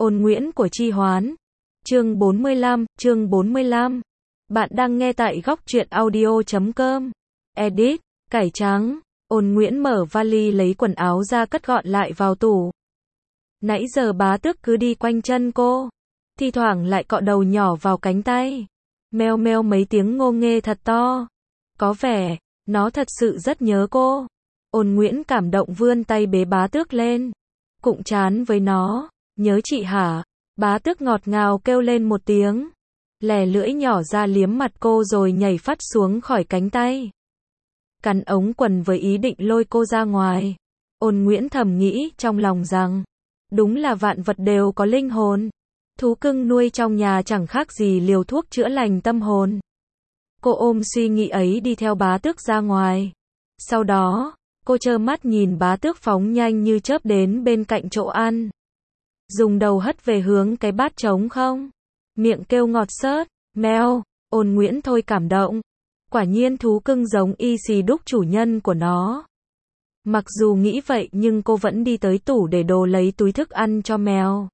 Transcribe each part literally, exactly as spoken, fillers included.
Ôn Nguyễn của Chi Hoán. Chương bốn mươi lăm, chương bốn mươi lăm. Bạn đang nghe tại góc truyện audio chấm com. Edit, cải trắng. Ôn Nguyễn mở vali lấy quần áo ra cất gọn lại vào tủ. Nãy giờ bá tước cứ đi quanh chân cô, thi thoảng lại cọ đầu nhỏ vào cánh tay, meo meo mấy tiếng ngô nghê thật to. Có vẻ, nó thật sự rất nhớ cô. Ôn Nguyễn cảm động vươn tay bế bá tước lên, cụng trán với nó. Nhớ chị hả? Bá tước ngọt ngào kêu lên một tiếng, lè lưỡi nhỏ ra liếm mặt cô rồi nhảy phắt xuống khỏi cánh tay, cắn ống quần với ý định lôi cô ra ngoài. Ôn Nguyễn thầm nghĩ trong lòng rằng, đúng là vạn vật đều có linh hồn. Thú cưng nuôi trong nhà chẳng khác gì liều thuốc chữa lành tâm hồn. Cô ôm suy nghĩ ấy đi theo bá tước ra ngoài. Sau đó, cô trơ mắt nhìn bá tước phóng nhanh như chớp đến bên cạnh chỗ ăn, dùng đầu hất về hướng cái bát trống không, miệng kêu ngọt xớt, meo. Ôn Nguyễn thôi cảm động. Quả nhiên thú cưng giống y xì đúc chủ nhân của nó. Mặc dù nghĩ vậy nhưng cô vẫn đi tới tủ để đồ lấy túi thức ăn cho mèo,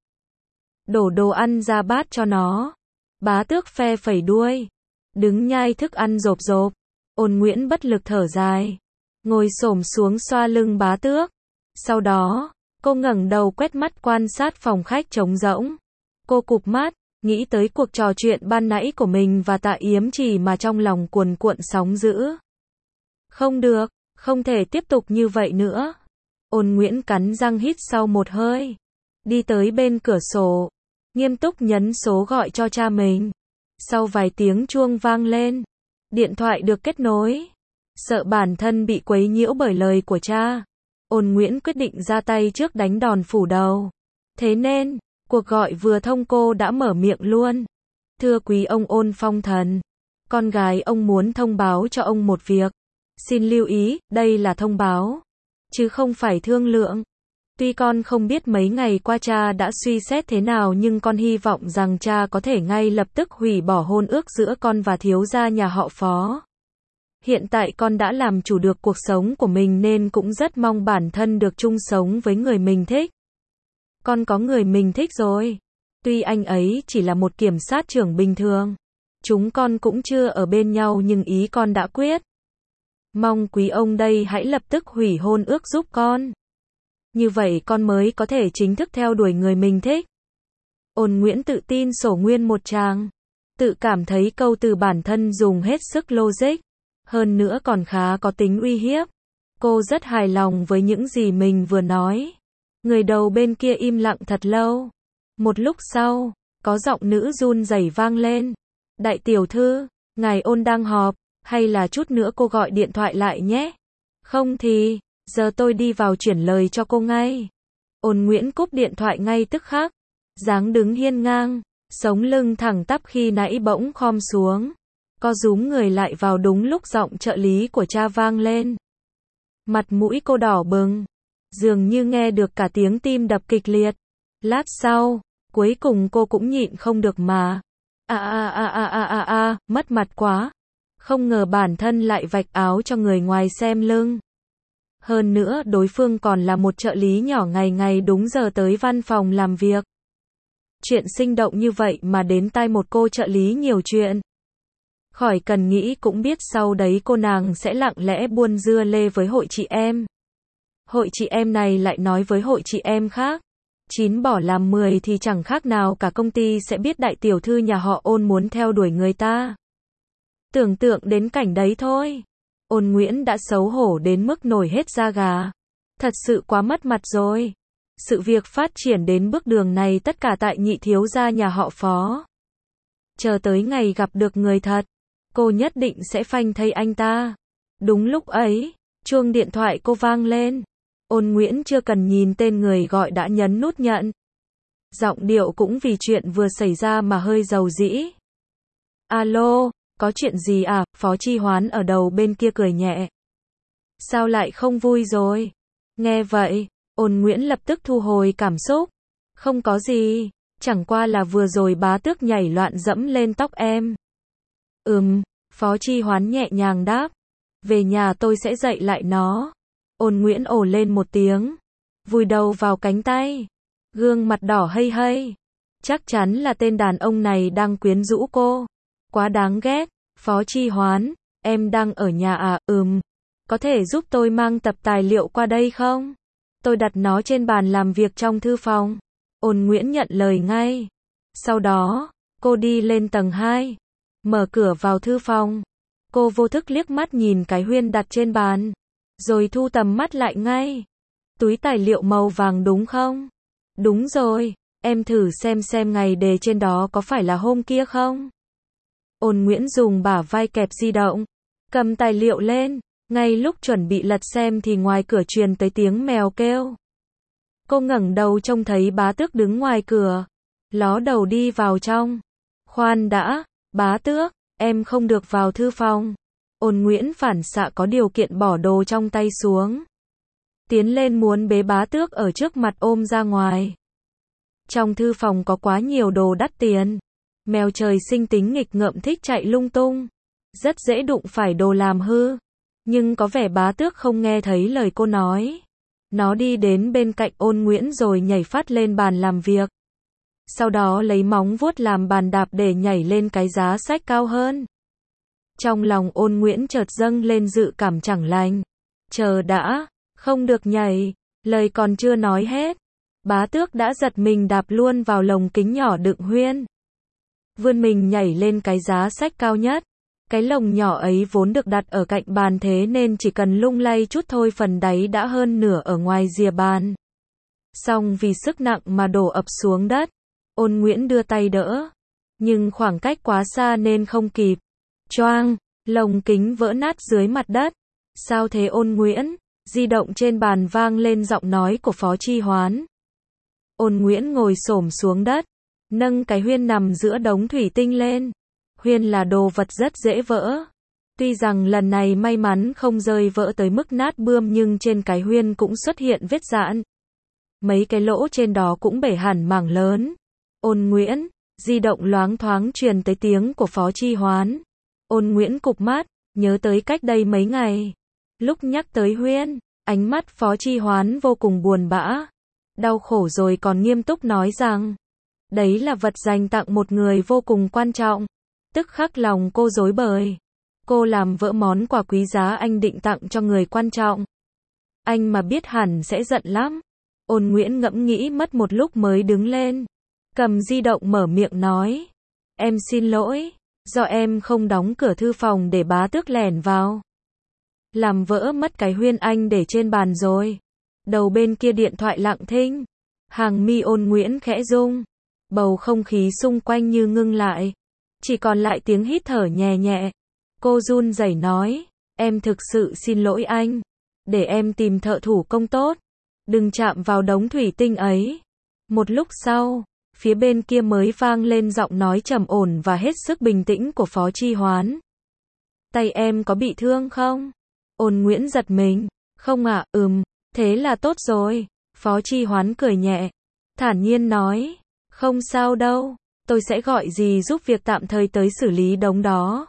đổ đồ ăn ra bát cho nó. Bá tước phe phẩy đuôi, đứng nhai thức ăn rộp rộp. Ôn Nguyễn bất lực thở dài, ngồi xổm xuống xoa lưng bá tước. Sau đó, cô ngẩng đầu quét mắt quan sát phòng khách trống rỗng. Cô cụp mắt, nghĩ tới cuộc trò chuyện ban nãy của mình và Tạ Yếm Trì mà trong lòng cuồn cuộn sóng dữ. Không được, không thể tiếp tục như vậy nữa. Ôn Nguyễn cắn răng hít sau một hơi, đi tới bên cửa sổ, nghiêm túc nhấn số gọi cho cha mình. Sau vài tiếng chuông vang lên, điện thoại được kết nối. Sợ bản thân bị quấy nhiễu bởi lời của cha, Ôn Nguyễn quyết định ra tay trước đánh đòn phủ đầu. Thế nên, cuộc gọi vừa thông cô đã mở miệng luôn. Thưa quý ông Ôn Phong Thần, con gái ông muốn thông báo cho ông một việc. Xin lưu ý, đây là thông báo, chứ không phải thương lượng. Tuy con không biết mấy ngày qua cha đã suy xét thế nào nhưng con hy vọng rằng cha có thể ngay lập tức hủy bỏ hôn ước giữa con và thiếu gia nhà họ Phó. Hiện tại con đã làm chủ được cuộc sống của mình nên cũng rất mong bản thân được chung sống với người mình thích. Con có người mình thích rồi. Tuy anh ấy chỉ là một kiểm sát trưởng bình thường, chúng con cũng chưa ở bên nhau nhưng ý con đã quyết. Mong quý ông đây hãy lập tức hủy hôn ước giúp con. Như vậy con mới có thể chính thức theo đuổi người mình thích. Ôn Nguyễn tự tin sổ nguyên một tràng, tự cảm thấy câu từ bản thân dùng hết sức logic, hơn nữa còn khá có tính uy hiếp. Cô rất hài lòng với những gì mình vừa nói. Người đầu bên kia im lặng thật lâu. Một lúc sau, có giọng nữ run rẩy vang lên. Đại tiểu thư, ngài Ôn đang họp, hay là chút nữa cô gọi điện thoại lại nhé. Không thì, giờ tôi đi vào chuyển lời cho cô ngay. Ôn Nguyễn cúp điện thoại ngay tức khắc, dáng đứng hiên ngang, sống lưng thẳng tắp khi nãy bỗng khom xuống, co rúm người lại vào đúng lúc giọng trợ lý của cha vang lên. Mặt mũi cô đỏ bừng, dường như nghe được cả tiếng tim đập kịch liệt. Lát sau, cuối cùng cô cũng nhịn không được mà. A a a a a a a, mất mặt quá. Không ngờ bản thân lại vạch áo cho người ngoài xem lưng. Hơn nữa đối phương còn là một trợ lý nhỏ ngày ngày đúng giờ tới văn phòng làm việc. Chuyện sinh động như vậy mà đến tai một cô trợ lý nhiều chuyện. Khỏi cần nghĩ cũng biết sau đấy cô nàng sẽ lặng lẽ buôn dưa lê với hội chị em. Hội chị em này lại nói với hội chị em khác. Chín bỏ làm mười thì chẳng khác nào cả công ty sẽ biết đại tiểu thư nhà họ Ôn muốn theo đuổi người ta. Tưởng tượng đến cảnh đấy thôi, Ôn Nguyễn đã xấu hổ đến mức nổi hết da gà. Thật sự quá mất mặt rồi. Sự việc phát triển đến bước đường này tất cả tại nhị thiếu gia nhà họ Phó. Chờ tới ngày gặp được người thật, cô nhất định sẽ phanh thây anh ta. Đúng lúc ấy, chuông điện thoại cô vang lên. Ôn Nguyễn chưa cần nhìn tên người gọi đã nhấn nút nhận. Giọng điệu cũng vì chuyện vừa xảy ra mà hơi dầu dĩ. Alo, có chuyện gì à? Phó Chi Hoán ở đầu bên kia cười nhẹ. Sao lại không vui rồi? Nghe vậy, Ôn Nguyễn lập tức thu hồi cảm xúc. Không có gì, chẳng qua là vừa rồi bá tước nhảy loạn dẫm lên tóc em. Ừm, Phó Chi Hoán nhẹ nhàng đáp. Về nhà tôi sẽ dạy lại nó. Ôn Nguyễn ồ lên một tiếng, vùi đầu vào cánh tay, gương mặt đỏ hây hây. Chắc chắn là tên đàn ông này đang quyến rũ cô. Quá đáng ghét. Phó Chi Hoán, em đang ở nhà à? Ừm. Có thể giúp tôi mang tập tài liệu qua đây không? Tôi đặt nó trên bàn làm việc trong thư phòng. Ôn Nguyễn nhận lời ngay. Sau đó, cô đi lên tầng hai. Mở cửa vào thư phòng. Cô vô thức liếc mắt nhìn cái huyên đặt trên bàn. Rồi thu tầm mắt lại ngay. Túi tài liệu màu vàng đúng không? Đúng rồi. Em thử xem xem ngày đề trên đó có phải là hôm kia không? Ôn Nguyễn dùng bả vai kẹp di động. Cầm tài liệu lên. Ngay lúc chuẩn bị lật xem thì ngoài cửa truyền tới tiếng mèo kêu. Cô ngẩng đầu trông thấy bá tước đứng ngoài cửa. Ló đầu đi vào trong. Khoan đã, bá tước, em không được vào thư phòng. Ôn Nguyễn phản xạ có điều kiện bỏ đồ trong tay xuống. Tiến lên muốn bế bá tước ở trước mặt ôm ra ngoài. Trong thư phòng có quá nhiều đồ đắt tiền. Mèo trời sinh tính nghịch ngợm thích chạy lung tung. Rất dễ đụng phải đồ làm hư. Nhưng có vẻ bá tước không nghe thấy lời cô nói. Nó đi đến bên cạnh Ôn Nguyễn rồi nhảy phát lên bàn làm việc. Sau đó lấy móng vuốt làm bàn đạp để nhảy lên cái giá sách cao hơn. Trong lòng Ôn Nguyễn chợt dâng lên dự cảm chẳng lành. Chờ đã, không được nhảy, lời còn chưa nói hết. Bá tước đã giật mình đạp luôn vào lồng kính nhỏ đựng huyên. Vươn mình nhảy lên cái giá sách cao nhất. Cái lồng nhỏ ấy vốn được đặt ở cạnh bàn thế nên chỉ cần lung lay chút thôi phần đáy đã hơn nửa ở ngoài rìa bàn. Song vì sức nặng mà đổ ập xuống đất. Ôn Nguyễn đưa tay đỡ. Nhưng khoảng cách quá xa nên không kịp. Choang, lồng kính vỡ nát dưới mặt đất. Sao thế Ôn Nguyễn? Di động trên bàn vang lên giọng nói của Phó Chi Hoán. Ôn Nguyễn ngồi xổm xuống đất. Nâng cái huyên nằm giữa đống thủy tinh lên. Huyên là đồ vật rất dễ vỡ. Tuy rằng lần này may mắn không rơi vỡ tới mức nát bươm nhưng trên cái huyên cũng xuất hiện vết rạn. Mấy cái lỗ trên đó cũng bể hẳn mảng lớn. Ôn Nguyễn, di động loáng thoáng truyền tới tiếng của Phó Chi Hoán. Ôn Nguyễn cụp mắt, nhớ tới cách đây mấy ngày. Lúc nhắc tới huyên, ánh mắt Phó Chi Hoán vô cùng buồn bã. Đau khổ rồi còn nghiêm túc nói rằng, đấy là vật dành tặng một người vô cùng quan trọng. Tức khắc lòng cô rối bời. Cô làm vỡ món quà quý giá anh định tặng cho người quan trọng. Anh mà biết hẳn sẽ giận lắm. Ôn Nguyễn ngẫm nghĩ mất một lúc mới đứng lên. Cầm di động mở miệng nói. Em xin lỗi. Do em không đóng cửa thư phòng để bá tước lẻn vào. Làm vỡ mất cái huyên anh để trên bàn rồi. Đầu bên kia điện thoại lặng thinh. Hàng mi Ôn Nguyễn khẽ rung. Bầu không khí xung quanh như ngưng lại. Chỉ còn lại tiếng hít thở nhẹ nhẹ. Cô run rẩy nói. Em thực sự xin lỗi anh. Để em tìm thợ thủ công tốt. Đừng chạm vào đống thủy tinh ấy. Một lúc sau, phía bên kia mới vang lên giọng nói trầm ổn và hết sức bình tĩnh của Phó Chi Hoán. Tay em có bị thương không? Ôn Nguyễn giật mình. Không ạ, à, ừm, thế là tốt rồi. Phó Chi Hoán cười nhẹ. Thản nhiên nói. Không sao đâu. Tôi sẽ gọi gì giúp việc tạm thời tới xử lý đống đó.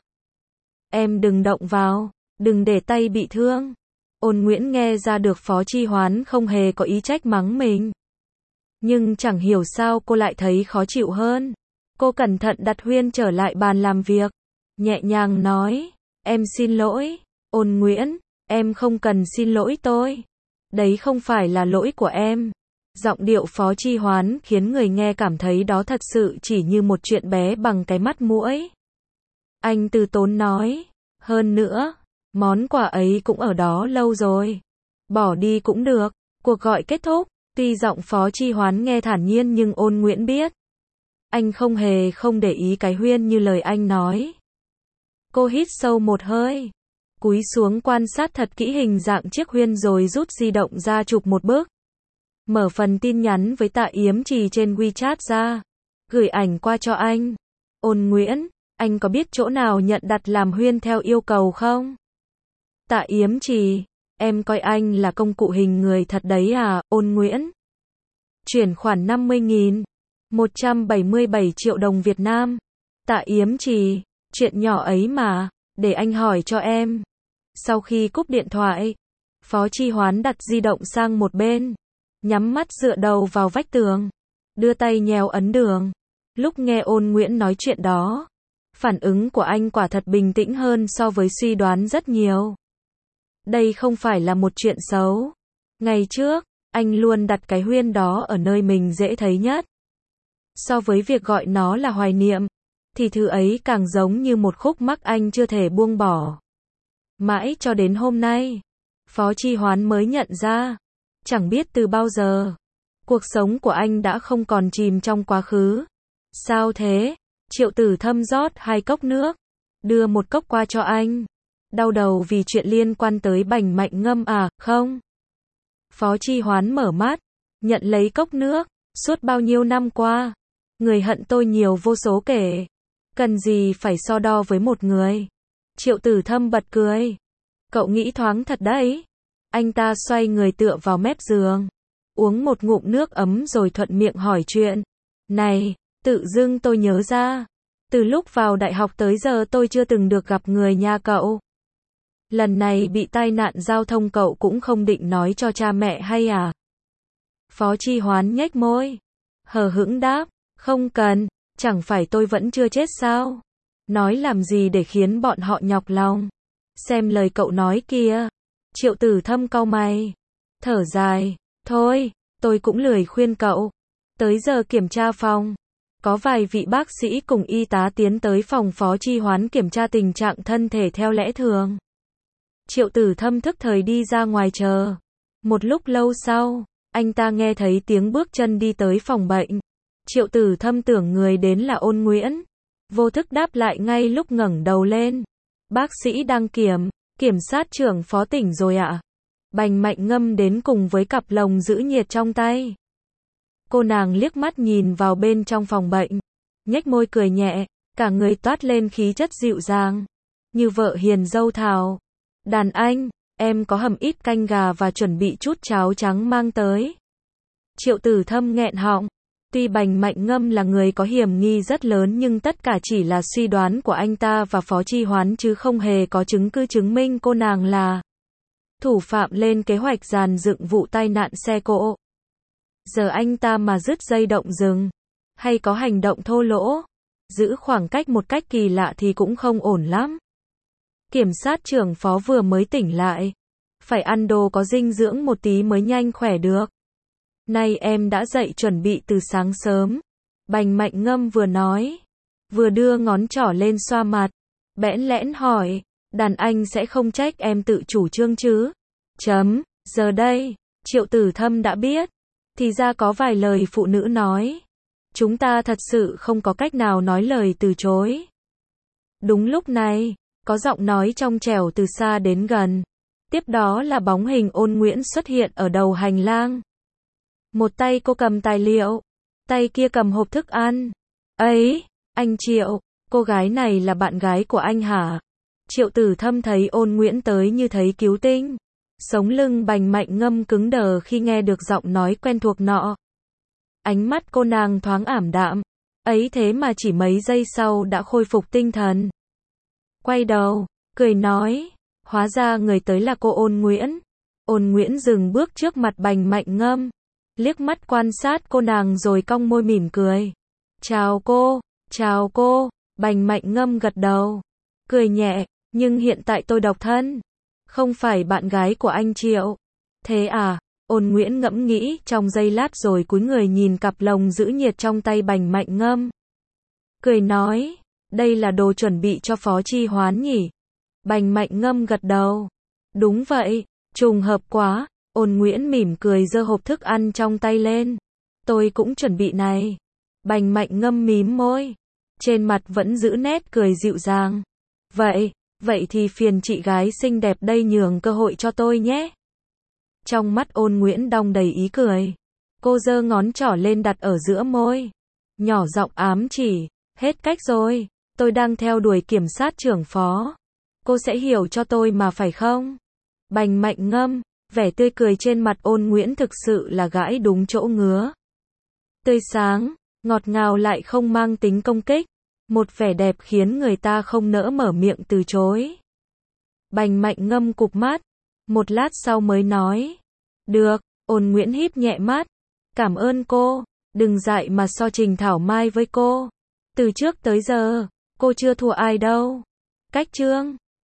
Em đừng động vào. Đừng để tay bị thương. Ôn Nguyễn nghe ra được Phó Chi Hoán không hề có ý trách mắng mình. Nhưng chẳng hiểu sao cô lại thấy khó chịu hơn. Cô cẩn thận đặt huyên trở lại bàn làm việc. Nhẹ nhàng nói. Em xin lỗi. Ôn Nguyễn, em không cần xin lỗi tôi. Đấy không phải là lỗi của em. Giọng điệu Phó Chi Hoán khiến người nghe cảm thấy đó thật sự chỉ như một chuyện bé bằng cái mắt muỗi. Anh từ tốn nói. Hơn nữa, món quà ấy cũng ở đó lâu rồi. Bỏ đi cũng được. Cuộc gọi kết thúc. Tuy giọng Phó Chi Hoán nghe thản nhiên nhưng Ôn Nguyễn biết. Anh không hề không để ý cái huyên như lời anh nói. Cô hít sâu một hơi. Cúi xuống quan sát thật kỹ hình dạng chiếc huyên rồi rút di động ra chụp một bức. Mở phần tin nhắn với Tạ Yếm Trì trên WeChat ra. Gửi ảnh qua cho anh. Ôn Nguyễn, anh có biết chỗ nào nhận đặt làm huyên theo yêu cầu không? Tạ Yếm Trì, em coi anh là công cụ hình người thật đấy à? Ôn Nguyễn. Chuyển khoản năm mươi nghìn. một trăm bảy mươi bảy triệu đồng Việt Nam. Tạ Yếm Trì, chuyện nhỏ ấy mà, để anh hỏi cho em. Sau khi cúp điện thoại, Phó Chi Hoán đặt di động sang một bên. Nhắm mắt dựa đầu vào vách tường. Đưa tay nhéo ấn đường. Lúc nghe Ôn Nguyễn nói chuyện đó, phản ứng của anh quả thật bình tĩnh hơn so với suy đoán rất nhiều. Đây không phải là một chuyện xấu. Ngày trước, anh luôn đặt cái huyên đó ở nơi mình dễ thấy nhất. So với việc gọi nó là hoài niệm, thì thứ ấy càng giống như một khúc mắc anh chưa thể buông bỏ. Mãi cho đến hôm nay, Phó Chi Hoán mới nhận ra, chẳng biết từ bao giờ, cuộc sống của anh đã không còn chìm trong quá khứ. Sao thế? Triệu Tử Thâm rót hai cốc nước, đưa một cốc qua cho anh. Đau đầu vì chuyện liên quan tới Bành Mạnh Ngâm à, không? Phó Chi Hoán mở mắt, nhận lấy cốc nước. Suốt bao nhiêu năm qua, người hận tôi nhiều vô số kể. Cần gì phải so đo với một người? Triệu Tử Thâm bật cười. Cậu nghĩ thoáng thật đấy. Anh ta xoay người tựa vào mép giường, uống một ngụm nước ấm rồi thuận miệng hỏi chuyện. Này, tự dưng tôi nhớ ra, từ lúc vào đại học tới giờ tôi chưa từng được gặp người nhà cậu. Lần này bị tai nạn giao thông cậu cũng không định nói cho cha mẹ hay à? Phó Chi Hoán nhếch môi, hờ hững đáp, không cần, chẳng phải tôi vẫn chưa chết sao? Nói làm gì để khiến bọn họ nhọc lòng? Xem lời cậu nói kìa. Triệu Tử Thâm cau mày, thở dài, thôi, tôi cũng lười khuyên cậu. Tới giờ kiểm tra phòng, có vài vị bác sĩ cùng y tá tiến tới phòng Phó Chi Hoán kiểm tra tình trạng thân thể theo lẽ thường. Triệu Tử Thâm thức thời đi ra ngoài chờ. Một lúc lâu sau, anh ta nghe thấy tiếng bước chân đi tới phòng bệnh. Triệu Tử Thâm tưởng người đến là Ôn Nguyễn, vô thức đáp lại ngay lúc ngẩng đầu lên. Bác sĩ đang kiểm, kiểm sát trưởng Phó tỉnh rồi ạ. À? Bành Mạnh Ngâm đến cùng với cặp lồng giữ nhiệt trong tay. Cô nàng liếc mắt nhìn vào bên trong phòng bệnh, nhếch môi cười nhẹ, cả người toát lên khí chất dịu dàng, như vợ hiền dâu thảo. Đàn anh, em có hầm ít canh gà và chuẩn bị chút cháo trắng mang tới. Triệu Tử Thâm nghẹn họng. Tuy Bành Mạnh Ngâm là người có hiểm nghi rất lớn nhưng tất cả chỉ là suy đoán của anh ta và Phó Chi Hoán chứ không hề có chứng cứ chứng minh cô nàng là thủ phạm lên kế hoạch dàn dựng vụ tai nạn xe cộ. Giờ anh ta mà dứt dây động rừng, hay có hành động thô lỗ, giữ khoảng cách một cách kỳ lạ thì cũng không ổn lắm. Kiểm sát trưởng Phó vừa mới tỉnh lại, phải ăn đồ có dinh dưỡng một tí mới nhanh khỏe được. Nay em đã dậy chuẩn bị từ sáng sớm. Bành Mạnh Ngâm vừa nói, vừa đưa ngón trỏ lên xoa mặt, bẽn lẽn hỏi, đàn anh sẽ không trách em tự chủ trương chứ? Chấm, giờ đây, Triệu Tử Thâm đã biết, thì ra có vài lời phụ nữ nói. Chúng ta thật sự không có cách nào nói lời từ chối. Đúng lúc này, có giọng nói trong trẻo từ xa đến gần. Tiếp đó là bóng hình Ôn Nguyễn xuất hiện ở đầu hành lang. Một tay cô cầm tài liệu, tay kia cầm hộp thức ăn. Ấy, anh Triệu, cô gái này là bạn gái của anh hả? Triệu Tử Thâm thấy Ôn Nguyễn tới như thấy cứu tinh. Sống lưng Bành Mạnh Ngâm cứng đờ khi nghe được giọng nói quen thuộc nọ. Ánh mắt cô nàng thoáng ảm đạm. Ấy thế mà chỉ mấy giây sau đã khôi phục tinh thần. Quay đầu, cười nói, hóa ra người tới là cô Ôn Nguyễn. Ôn Nguyễn dừng bước trước mặt Bành Mạnh Ngâm, liếc mắt quan sát cô nàng rồi cong môi mỉm cười. Chào cô, chào cô. Bành Mạnh Ngâm gật đầu, cười nhẹ, nhưng hiện tại tôi độc thân, không phải bạn gái của anh Triệu. Thế à? Ôn Nguyễn ngẫm nghĩ trong giây lát rồi cúi người nhìn cặp lồng giữ nhiệt trong tay Bành Mạnh Ngâm. Cười nói, đây là đồ chuẩn bị cho Phó Chi Hoán nhỉ? Bành Mạnh Ngâm gật đầu. Đúng vậy, trùng hợp quá. Ôn Nguyễn mỉm cười giơ hộp thức ăn trong tay lên. Tôi cũng chuẩn bị này. Bành Mạnh Ngâm mím môi, trên mặt vẫn giữ nét cười dịu dàng. Vậy, vậy thì phiền chị gái xinh đẹp đây nhường cơ hội cho tôi nhé. Trong mắt Ôn Nguyễn đong đầy ý cười. Cô giơ ngón trỏ lên đặt ở giữa môi, nhỏ giọng ám chỉ, hết cách rồi, tôi đang theo đuổi kiểm sát trưởng Phó. Cô sẽ hiểu cho tôi mà phải không? Bành Mạnh Ngâm, vẻ tươi cười trên mặt Ôn Nguyễn thực sự là gãi đúng chỗ ngứa. Tươi sáng, ngọt ngào lại không mang tính công kích. Một vẻ đẹp khiến người ta không nỡ mở miệng từ chối. Bành Mạnh Ngâm cụp mắt, một lát sau mới nói. Được, Ôn Nguyễn híp nhẹ mắt. Cảm ơn cô. Đừng dại mà so Trình Thảo Mai với cô. Từ trước tới giờ, cô chưa thua ai đâu. Cách chương